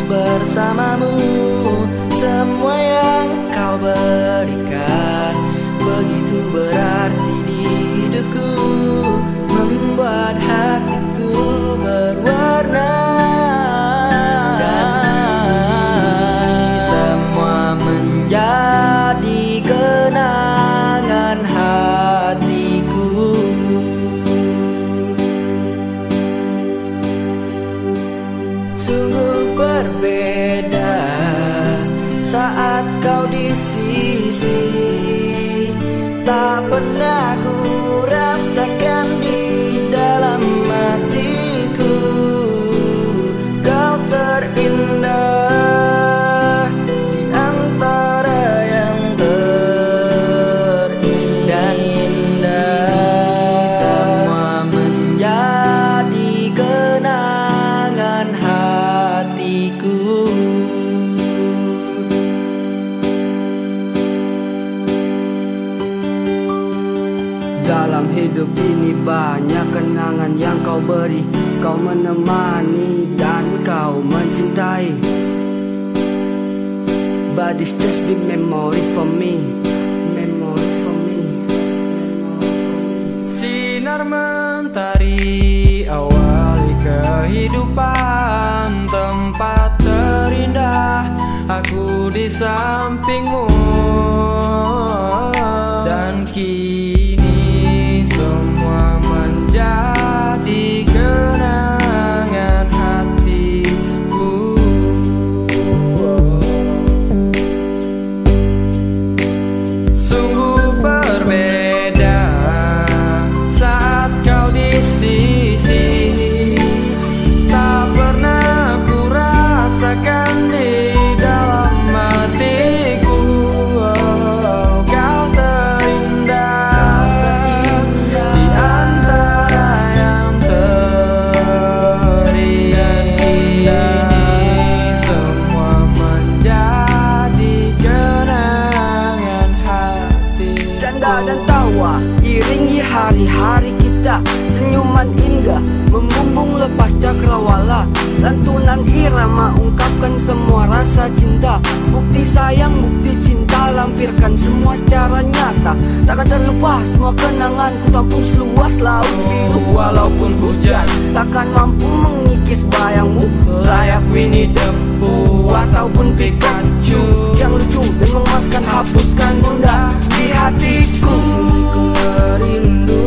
bersamamu. Semua yang kau berikan begitu berarti di hidupku, membuat hatiku berwarna. Dan semua menjadi kenangan hatiku. Sungguh berbeda saat kau di sisi, tak pernah ku rasakan di dalam hatiku. Kau terindah di antara yang terindah. Semua menjadi kenangan hatiku. Dalam hidup ini banyak kenangan yang kau beri. Kau menemani dan kau mencintai. But it's just the memory for me. Memory for me. Sinar mentari awali kehidupan, tempat terindah aku di sampingmu. Dan kini semua menjadi kenangan hatiku. Sungguh berbeda saat kau di sisi, tak pernah ku rasakan di dalam hatiku. Kau terindah di antara yang terindah. Semua menjadi kenangan hati. Canda dan tawa iringi hari-hari kita. Senyuman indah membumbung lepas cakrawala. Lantunan irama ungkapkan semua rasa cinta. Bukti sayang, bukti cinta, lampirkan semua secara nyata. Takkan terlupa semua kenangan ku tampung seluas laut biru. Walaupun hujan takkan mampu mengikis bayangmu. layak Winnie the Pooh ataupun Pikachu. Yang lucu dan mengemaskan hapuskan bunda di hatiku. Ku rindu